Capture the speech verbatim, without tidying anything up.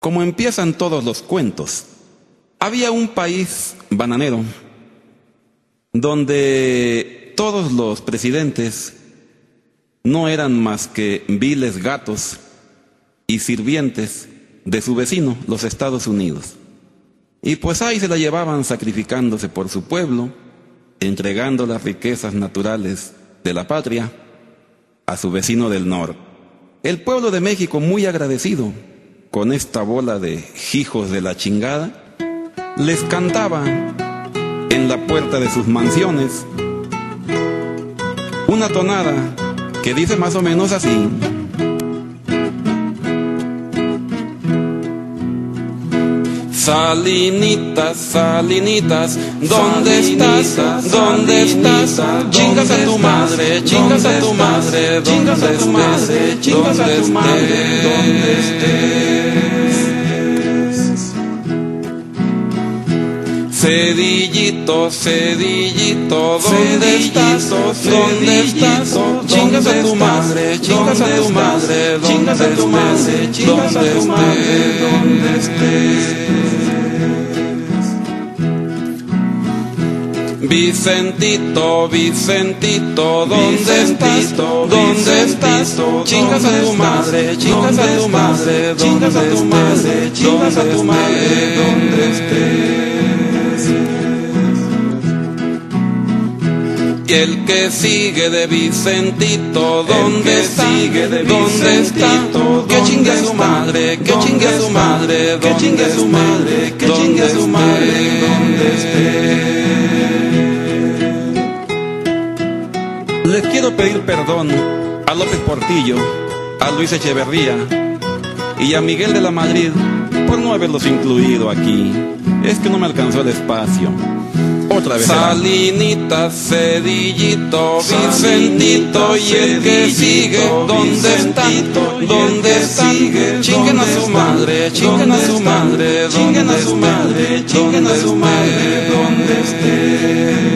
Como empiezan todos los cuentos, había un país bananero donde todos los presidentes no eran más que viles gatos y sirvientes de su vecino, los Estados Unidos. Y pues ahí se la llevaban sacrificándose por su pueblo, entregando las riquezas naturales de la patria a su vecino del norte. El pueblo de México, muy agradecido con esta bola de hijos de la chingada, les cantaba en la puerta de sus mansiones una tonada que dice más o menos así: Salinitas, Salinitas, ¿dónde estás? ¿Dónde estás? Chingas a tu madre, chingas a tu madre, chingas a tu madre, chingas a tu madre, ¿dónde estés? Cedillito, Cedillito, ¿dónde estás? ¿Dónde estás? Chingas a tu madre, chingas a tu madre, chingas a tu madre, chingas a tu madre, ¿dónde estés? Vicentito, Vicentito, ¿dónde estás? ¿Dónde estás? Chingas a tu madre, chingas a tu madre, chingas a tu madre, chingas a tu madre, ¿dónde estés? Y el que sigue de Vicentito, ¿dónde está? ¿Dónde está? Que chingue a su madre, que chingue a su madre, que chingue a su madre, que chingue a su madre, ¿dónde esté? Les quiero pedir perdón a López Portillo, a Luis Echeverría y a Miguel de la Madrid por no haberlos incluido aquí. Es que no me alcanzó el espacio. Otra vez. Salinitas, Cedillito, Vicentito y el que sigue, ¿dónde está? ¿Dónde está? Chinguen a su madre, chinguen a su madre, chinguen a su madre, chinguen a su madre, ¿dónde esté?